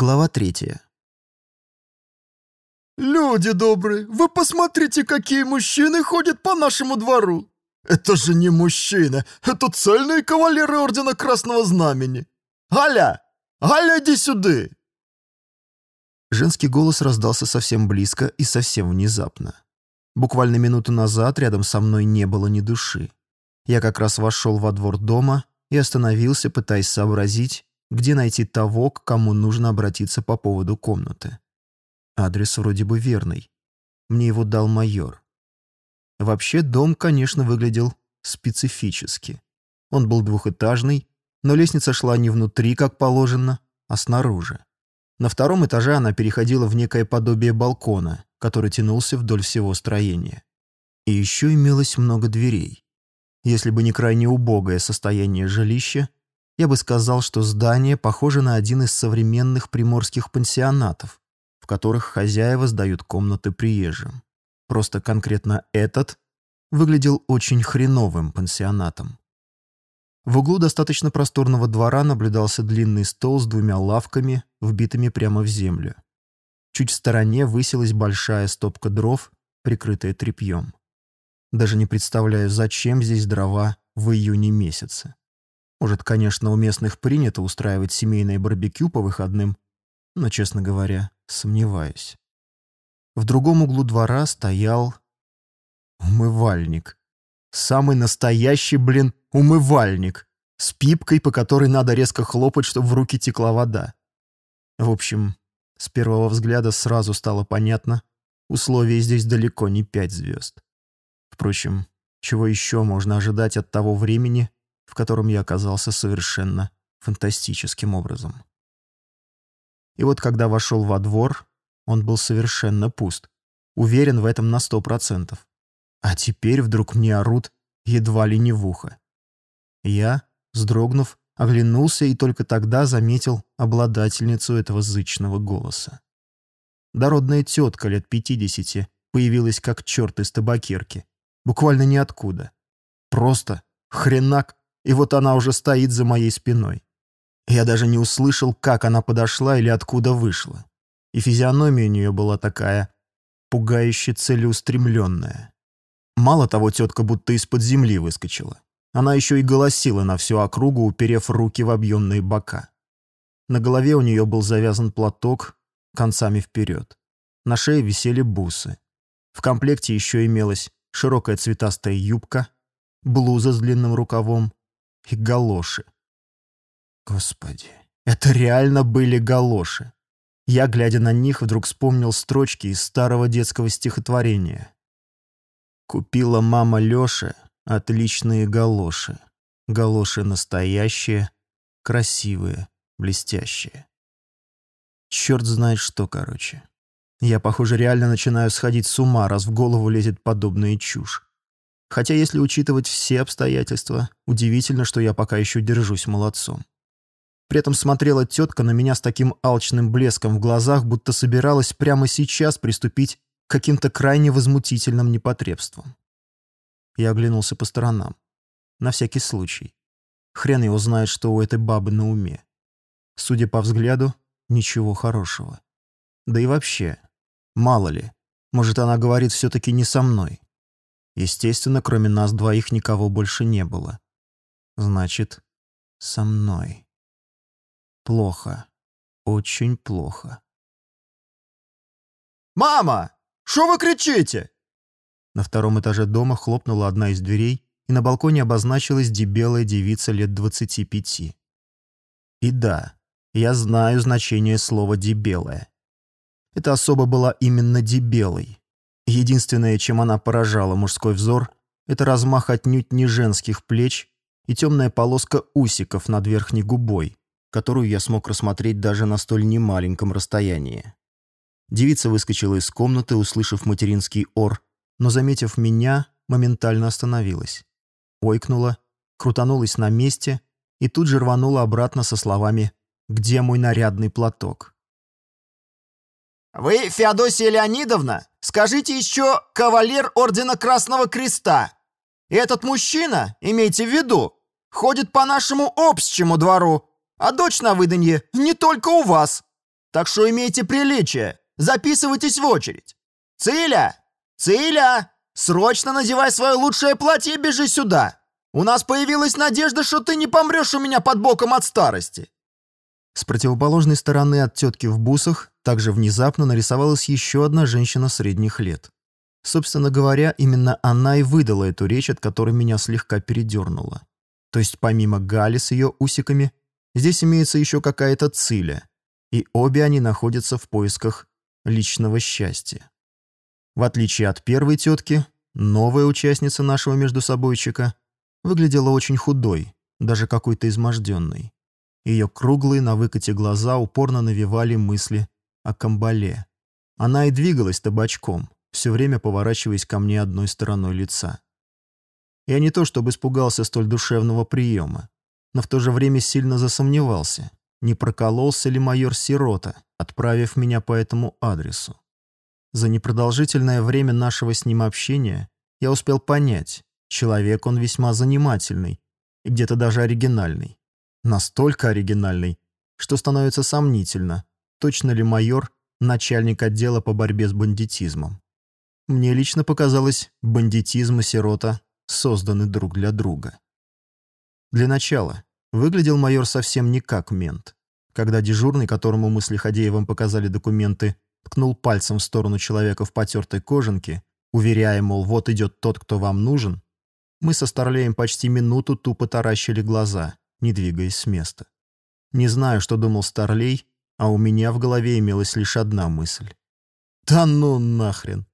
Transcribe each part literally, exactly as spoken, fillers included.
Глава третья. «Люди добрые, вы посмотрите, какие мужчины ходят по нашему двору! Это же не мужчины, это цельные кавалеры Ордена Красного Знамени! Галя! Галя, иди сюда!» Женский голос раздался совсем близко и совсем внезапно. Буквально минуту назад рядом со мной не было ни души. Я как раз вошел во двор дома и остановился, пытаясь сообразить, где найти того, к кому нужно обратиться по поводу комнаты. Адрес вроде бы верный. Мне его дал майор. Вообще дом, конечно, выглядел специфически. Он был двухэтажный, но лестница шла не внутри, как положено, а снаружи. На втором этаже она переходила в некое подобие балкона, который тянулся вдоль всего строения. И еще имелось много дверей. Если бы не крайне убогое состояние жилища, я бы сказал, что здание похоже на один из современных приморских пансионатов, в которых хозяева сдают комнаты приезжим. Просто конкретно этот выглядел очень хреновым пансионатом. В углу достаточно просторного двора наблюдался длинный стол с двумя лавками, вбитыми прямо в землю. Чуть в стороне высилась большая стопка дров, прикрытая тряпьем. Даже не представляю, зачем здесь дрова в июне месяце. Может, конечно, у местных принято устраивать семейное барбекю по выходным, но, честно говоря, сомневаюсь. В другом углу двора стоял умывальник. Самый настоящий, блин, умывальник. С пипкой, по которой надо резко хлопать, чтобы в руки текла вода. В общем, с первого взгляда сразу стало понятно, условия здесь далеко не пять звезд. Впрочем, чего еще можно ожидать от того времени, в котором я оказался совершенно фантастическим образом. И вот когда вошел во двор, он был совершенно пуст. Уверен в этом на сто процентов. А теперь вдруг мне орут едва ли не в ухо. Я, вздрогнув, оглянулся и только тогда заметил обладательницу этого зычного голоса. Дородная тетка лет пятидесяти появилась как черт из табакерки. Буквально ниоткуда. Просто хренак. И вот она уже стоит за моей спиной. Я даже не услышал, как она подошла или откуда вышла. И физиономия у нее была такая пугающе целеустремленная. Мало того, тетка будто из-под земли выскочила. Она еще и голосила на всю округу, уперев руки в объемные бока. На голове у нее был завязан платок концами вперед. На шее висели бусы. В комплекте еще имелась широкая цветастая юбка, блуза с длинным рукавом и галоши. Господи, это реально были галоши. Я, глядя на них, вдруг вспомнил строчки из старого детского стихотворения. «Купила мама Лёше отличные галоши. Галоши настоящие, красивые, блестящие». Черт знает что, короче. Я, похоже, реально начинаю сходить с ума, раз в голову лезет подобная чушь. Хотя, если учитывать все обстоятельства, удивительно, что я пока еще держусь молодцом. При этом смотрела тетка на меня с таким алчным блеском в глазах, будто собиралась прямо сейчас приступить к каким-то крайне возмутительным непотребствам. Я оглянулся по сторонам. На всякий случай. Хрен его знает, что у этой бабы на уме. Судя по взгляду, ничего хорошего. Да и вообще, мало ли, может, она говорит все-таки не со мной. Естественно, кроме нас двоих никого больше не было. Значит, со мной. Плохо. Очень плохо. «Мама! Что вы кричите?» На втором этаже дома хлопнула одна из дверей, и на балконе обозначилась дебелая девица лет двадцати пяти. И да, я знаю значение слова «дебелая». Эта особа была именно дебелой. Единственное, чем она поражала мужской взор, это размах отнюдь не женских плеч и темная полоска усиков над верхней губой, которую я смог рассмотреть даже на столь немаленьком расстоянии. Девица выскочила из комнаты, услышав материнский ор, но, заметив меня, моментально остановилась. Ойкнула, крутанулась на месте и тут же рванула обратно со словами «Где мой нарядный платок?». «Вы, Феодосия Леонидовна, скажите еще кавалер Ордена Красного Креста. И этот мужчина, имейте в виду, ходит по нашему общему двору, а дочь на выданье не только у вас». Так что имейте приличие, записывайтесь в очередь. Циля! Циля! Срочно надевай свое лучшее платье и бежи сюда. У нас появилась надежда, что ты не помрешь у меня под боком от старости». С противоположной стороны от тетки в бусах также внезапно нарисовалась еще одна женщина средних лет. Собственно говоря, именно она и выдала эту речь, от которой меня слегка передернуло. То есть помимо Гали с ее усиками, здесь имеется еще какая-то Циля, и обе они находятся в поисках личного счастья. В отличие от первой тетки, новая участница нашего междусобойчика выглядела очень худой, даже какой-то изможденной. Ее круглые на выкате глаза упорно навевали мысли о камбале. Она и двигалась-то бочком, все время поворачиваясь ко мне одной стороной лица. Я не то чтобы испугался столь душевного приема, но в то же время сильно засомневался, не прокололся ли майор Сирота, отправив меня по этому адресу. За непродолжительное время нашего с ним общения я успел понять, человек он весьма занимательный и где-то даже оригинальный. Настолько оригинальный, что становится сомнительно, точно ли майор начальник отдела по борьбе с бандитизмом. Мне лично показалось, бандитизм и Сирота созданы друг для друга. Для начала, выглядел майор совсем не как мент. Когда дежурный, которому мы с Лиходеевым показали документы, ткнул пальцем в сторону человека в потертой кожанке, уверяя, мол, вот идет тот, кто вам нужен, мы со Старлеем почти минуту тупо таращили глаза, не двигаясь с места. Не знаю, что думал Старлей, а у меня в голове имелась лишь одна мысль. Да ну нахрен!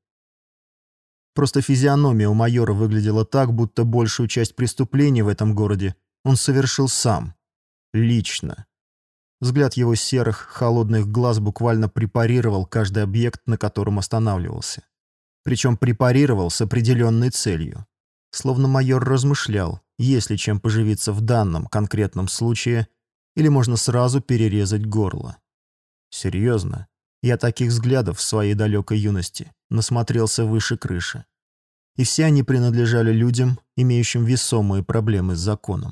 Просто физиономия у майора выглядела так, будто большую часть преступлений в этом городе он совершил сам. Лично. Взгляд его серых, холодных глаз буквально препарировал каждый объект, на котором останавливался. Причем препарировал с определенной целью. Словно майор размышлял, есть ли чем поживиться в данном конкретном случае, или можно сразу перерезать горло. Серьезно, я таких взглядов в своей далекой юности насмотрелся выше крыши. И все они принадлежали людям, имеющим весомые проблемы с законом.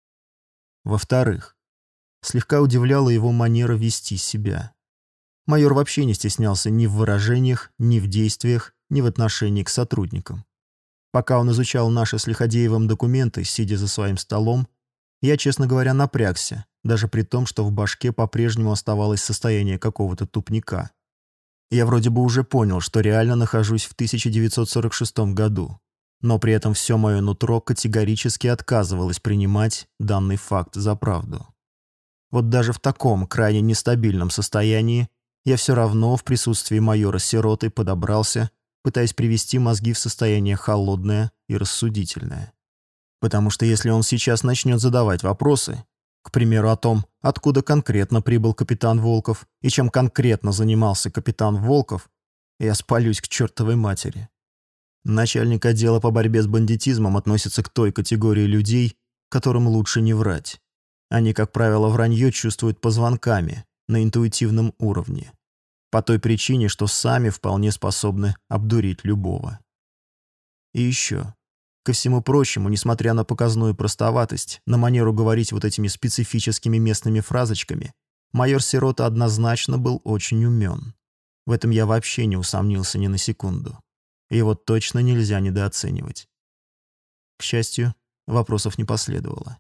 Во-вторых, слегка удивляла его манера вести себя. Майор вообще не стеснялся ни в выражениях, ни в действиях, ни в отношении к сотрудникам. Пока он изучал наши с Лиходеевым документы, сидя за своим столом, я, честно говоря, напрягся, даже при том, что в башке по-прежнему оставалось состояние какого-то тупника. Я вроде бы уже понял, что реально нахожусь в тысяча девятьсот сорок шестом году, но при этом все мое нутро категорически отказывалось принимать данный факт за правду. Вот даже в таком крайне нестабильном состоянии я все равно в присутствии майора Сироты подобрался, пытаясь привести мозги в состояние холодное и рассудительное. Потому что если он сейчас начнет задавать вопросы, к примеру, о том, откуда конкретно прибыл капитан Волков и чем конкретно занимался капитан Волков, я спалюсь к чертовой матери. Начальник отдела по борьбе с бандитизмом относится к той категории людей, которым лучше не врать. Они, как правило, вранье чувствуют позвонками, на интуитивном уровне. По той причине, что сами вполне способны обдурить любого. И еще. Ко всему прочему, несмотря на показную простоватость, на манеру говорить вот этими специфическими местными фразочками, майор Сирота однозначно был очень умен. В этом я вообще не усомнился ни на секунду. Его точно нельзя недооценивать. К счастью, вопросов не последовало.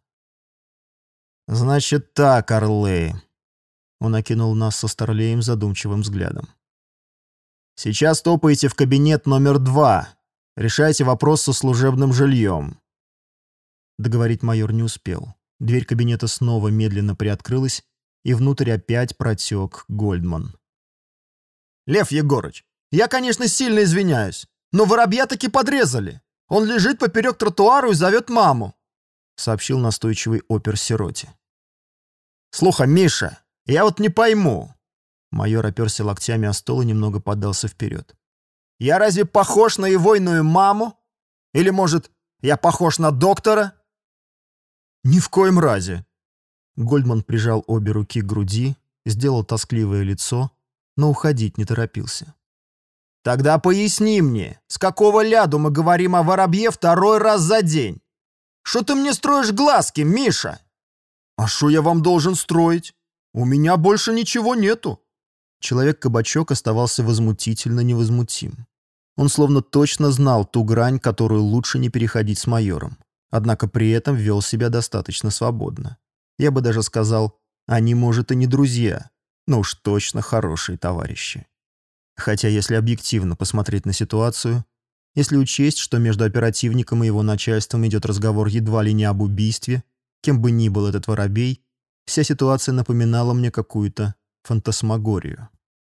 «Значит так, орлы!» Он окинул нас со Старлеем задумчивым взглядом. «Сейчас топаете в кабинет номер два. Решайте вопрос со служебным жильем». Договорить майор не успел. Дверь кабинета снова медленно приоткрылась, и внутрь опять протек Гольдман. «Лев Егорыч, я, конечно, сильно извиняюсь, но воробья таки подрезали. Он лежит поперек тротуара и зовет маму», — сообщил настойчивый опер Сироте. «Слушай, Миша, я вот не пойму». Майор оперся локтями о стол и немного подался вперед. «Я разве похож на егойную маму? Или, может, я похож на доктора?» «Ни в коем разе». Гольдман прижал обе руки к груди, сделал тоскливое лицо, но уходить не торопился. «Тогда поясни мне, с какого ляду мы говорим о воробье второй раз за день? Что ты мне строишь глазки, Миша?» «А что я вам должен строить? У меня больше ничего нету. Человек-кабачок оставался возмутительно невозмутим. Он словно точно знал ту грань, которую лучше не переходить с майором, однако при этом вел себя достаточно свободно. Я бы даже сказал, они, может, и не друзья, но уж точно хорошие товарищи. Хотя, если объективно посмотреть на ситуацию, если учесть, что между оперативником и его начальством идет разговор едва ли не об убийстве, кем бы ни был этот воробей, вся ситуация напоминала мне какую-то фантасмагорию.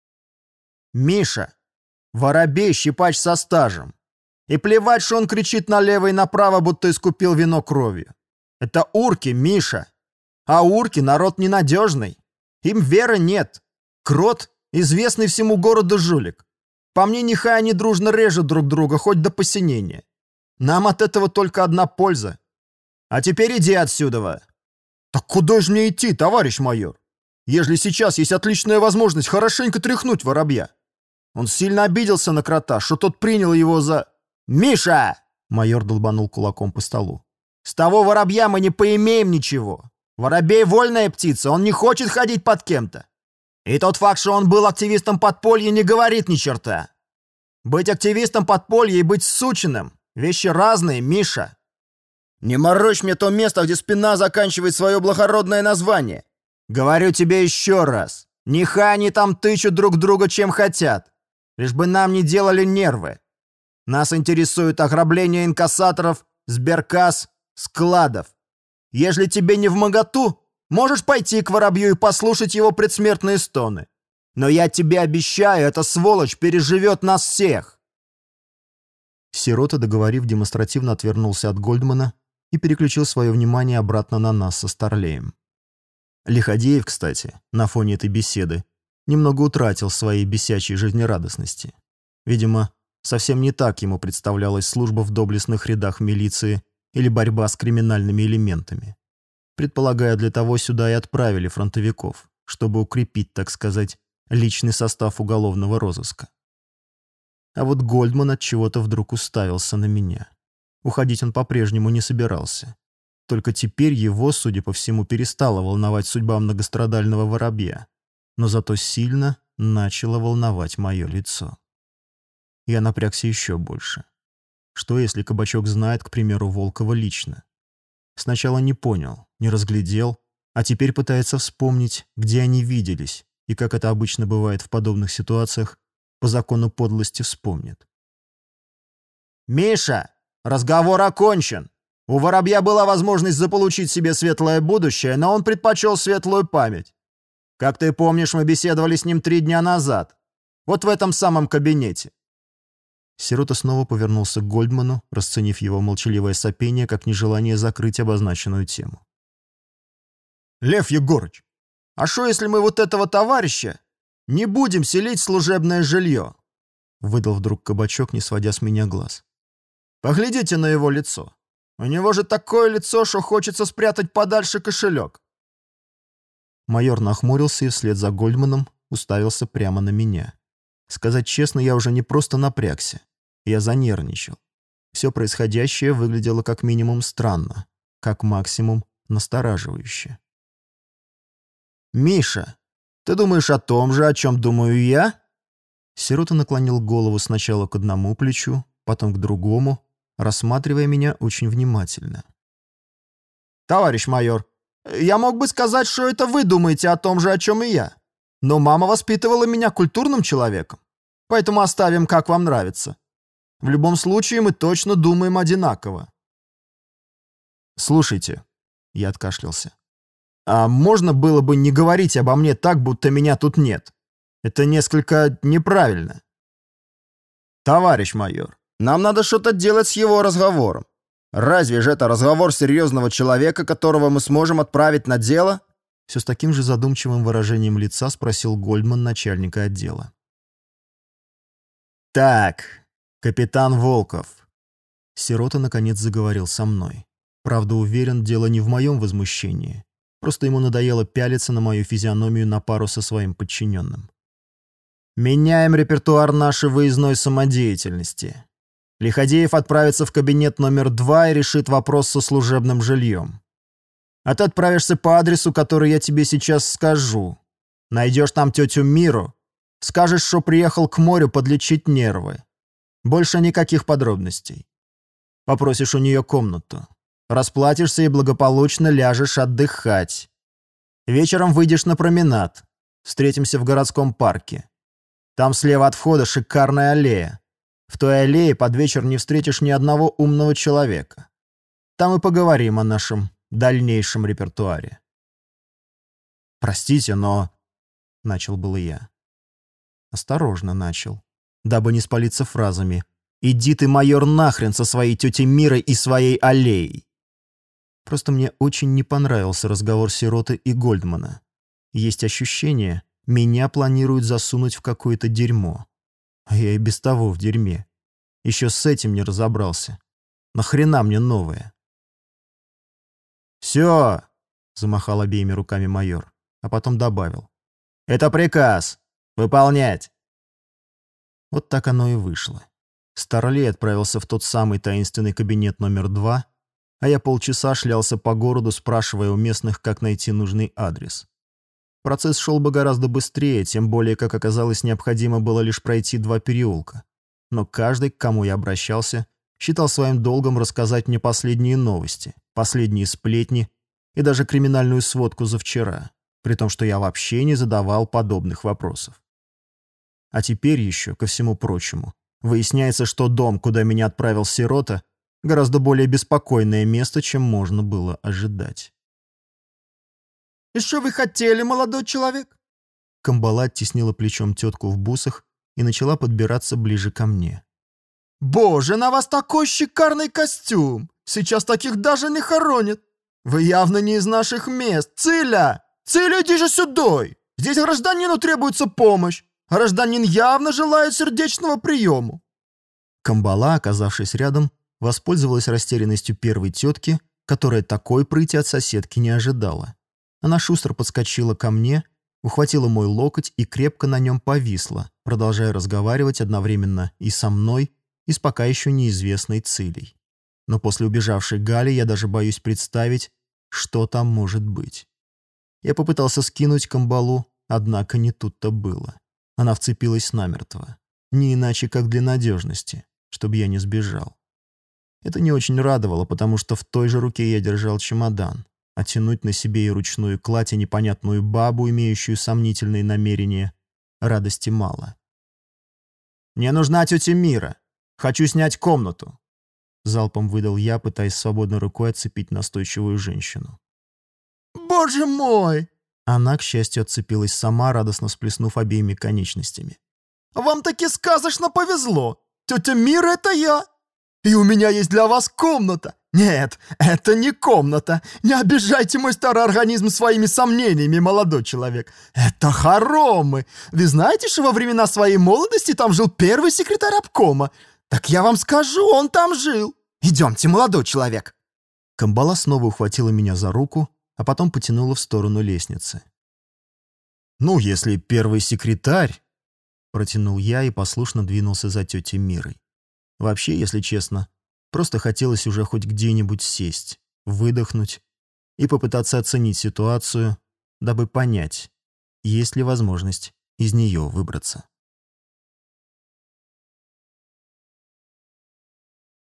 «Миша! Воробей, щипач со стажем! И плевать, что он кричит налево и направо, будто искупил вино кровью. Это урки, Миша! А урки — народ ненадежный. Им веры нет. Крот — известный всему городу жулик. По мне, нехай они дружно режут друг друга, хоть до посинения. Нам от этого только одна польза. А теперь иди отсюда!» «Так куда же мне идти, товарищ майор? Ежели сейчас есть отличная возможность хорошенько тряхнуть воробья. Он сильно обиделся на крота, что тот принял его за...» «Миша!» — майор долбанул кулаком по столу. «С того воробья мы не поимеем ничего. Воробей — вольная птица, он не хочет ходить под кем-то. И тот факт, что он был активистом подполья, не говорит ни черта. Быть активистом подполья и быть сучиным — вещи разные, Миша. Не морочь мне то место, где спина заканчивает свое благородное название. Говорю тебе еще раз, нехай они там тычут друг друга чем хотят, лишь бы нам не делали нервы. Нас интересует ограбление инкассаторов, сберкасс, складов. Ежели тебе не вмоготу, можешь пойти к воробью и послушать его предсмертные стоны. Но я тебе обещаю, эта сволочь переживет нас всех!» Сирота, договорив, демонстративно отвернулся от Гольдмана и переключил свое внимание обратно на нас со Старлеем. Лиходеев, кстати, на фоне этой беседы, немного утратил своей бесячей жизнерадостности. Видимо, совсем не так ему представлялась служба в доблестных рядах милиции или борьба с криминальными элементами. Предполагая, для того сюда и отправили фронтовиков, чтобы укрепить, так сказать, личный состав уголовного розыска. А вот Гольдман от чего-то вдруг уставился на меня. Уходить он по-прежнему не собирался. Только теперь его, судя по всему, перестала волновать судьба многострадального воробья, но зато сильно начало волновать мое лицо. Я напрягся еще больше. Что, если Кабачок знает, к примеру, Волкова лично? Сначала не понял, не разглядел, а теперь пытается вспомнить, где они виделись, и, как это обычно бывает в подобных ситуациях, по закону подлости вспомнит. «Миша, разговор окончен. У воробья была возможность заполучить себе светлое будущее, но он предпочел светлую память. Как ты помнишь, мы беседовали с ним три дня назад. Вот в этом самом кабинете». Сирота снова повернулся к Гольдману, расценив его молчаливое сопение как нежелание закрыть обозначенную тему. «Лев Егорыч, а что, если мы вот этого товарища не будем селить в служебное жилье?» — выдал вдруг Кабачок, не сводя с меня глаз. «Поглядите на его лицо. У него же такое лицо, что хочется спрятать подальше кошелек». Майор нахмурился и вслед за Гольдманом уставился прямо на меня. Сказать честно, я уже не просто напрягся. Я занервничал. Все происходящее выглядело как минимум странно, как максимум настораживающе. «Миша, ты думаешь о том же, о чем думаю я?» Сирота наклонил голову сначала к одному плечу, потом к другому, рассматривая меня очень внимательно. «Товарищ майор, я мог бы сказать, что это вы думаете о том же, о чем и я. Но мама воспитывала меня культурным человеком, поэтому оставим, как вам нравится. В любом случае, мы точно думаем одинаково». «Слушайте», — я откашлялся, «а можно было бы не говорить обо мне так, будто меня тут нет? Это несколько неправильно». «Товарищ майор, нам надо что-то делать с его разговором. Разве же это разговор серьезного человека, которого мы сможем отправить на дело?» Все с таким же задумчивым выражением лица спросил Гольдман начальника отдела. «Так, капитан Волков». Сирота наконец заговорил со мной. Правда, уверен, дело не в моем возмущении. Просто ему надоело пялиться на мою физиономию на пару со своим подчиненным. «Меняем репертуар нашей выездной самодеятельности. Лиходеев отправится в кабинет номер два и решит вопрос со служебным жильем. А ты отправишься по адресу, который я тебе сейчас скажу. Найдешь там тетю Миру Скажешь, что приехал к морю подлечить нервы. Больше никаких подробностей. Попросишь у нее комнату. Расплатишься и благополучно ляжешь отдыхать. Вечером выйдешь на променад. Встретимся в городском парке. Там слева от входа шикарная аллея. В той аллее под вечер не встретишь ни одного умного человека. Там и поговорим о нашем дальнейшем репертуаре. «Простите, но...» — начал было я. Осторожно начал, дабы не спалиться фразами. «Иди ты, майор, нахрен со своей тетей Мирой и своей аллеей!» Просто мне очень не понравился разговор Сироты и Гольдмана. Есть ощущение, меня планируют засунуть в какое-то дерьмо. А я и без того в дерьме. Еще с этим не разобрался. Нахрена мне новое? «Все!» — замахал обеими руками майор, а потом добавил. «Это приказ! Выполнять!» Вот так оно и вышло. Старлей отправился в тот самый таинственный кабинет номер два, а я полчаса шлялся по городу, спрашивая у местных, как найти нужный адрес. Процесс шел бы гораздо быстрее, тем более, как оказалось, необходимо было лишь пройти два переулка. Но каждый, к кому я обращался, считал своим долгом рассказать мне последние новости, последние сплетни и даже криминальную сводку за вчера, при том, что я вообще не задавал подобных вопросов. А теперь еще, ко всему прочему, выясняется, что дом, куда меня отправил Сирота, гораздо более беспокойное место, чем можно было ожидать. «И что вы хотели, молодой человек?» Камбала оттеснила плечом тетку в бусах и начала подбираться ближе ко мне. «Боже, на вас такой шикарный костюм! Сейчас таких даже не хоронят! Вы явно не из наших мест! Циля! Циля, иди же сюда! Здесь гражданину требуется помощь! Гражданин явно желает сердечного приема!» Камбала, оказавшись рядом, воспользовалась растерянностью первой тетки, которая такой прыти от соседки не ожидала. Она шустро подскочила ко мне, ухватила мой локоть и крепко на нем повисла, продолжая разговаривать одновременно и со мной, и с пока еще неизвестной Цилей. Но после убежавшей Гали я даже боюсь представить, что там может быть. Я попытался скинуть Камбалу, однако не тут-то было. Она вцепилась намертво. Не иначе, как для надежности, чтобы я не сбежал. Это не очень радовало, потому что в той же руке я держал чемодан, а тянуть на себе и ручную кладь, и непонятную бабу, имеющую сомнительные намерения, радости мало. «Мне нужна тетя Мира. Хочу снять комнату», — залпом выдал я, пытаясь свободной рукой отцепить настойчивую женщину. «Боже мой!» Она, к счастью, отцепилась сама, радостно всплеснув обеими конечностями. «Вам таки сказочно повезло! Тетя Мира — это я! И у меня есть для вас комната! Нет, это не комната! Не обижайте мой старый организм своими сомнениями, молодой человек! Это хоромы! Вы знаете, что во времена своей молодости там жил первый секретарь обкома? Так я вам скажу, он там жил! Идемте, молодой человек!» Камбала снова ухватила меня за руку, а потом потянула в сторону лестницы. «Ну, если первый секретарь...» — протянул я и послушно двинулся за тетей Мирой. Вообще, если честно, просто хотелось уже хоть где-нибудь сесть, выдохнуть и попытаться оценить ситуацию, дабы понять, есть ли возможность из нее выбраться.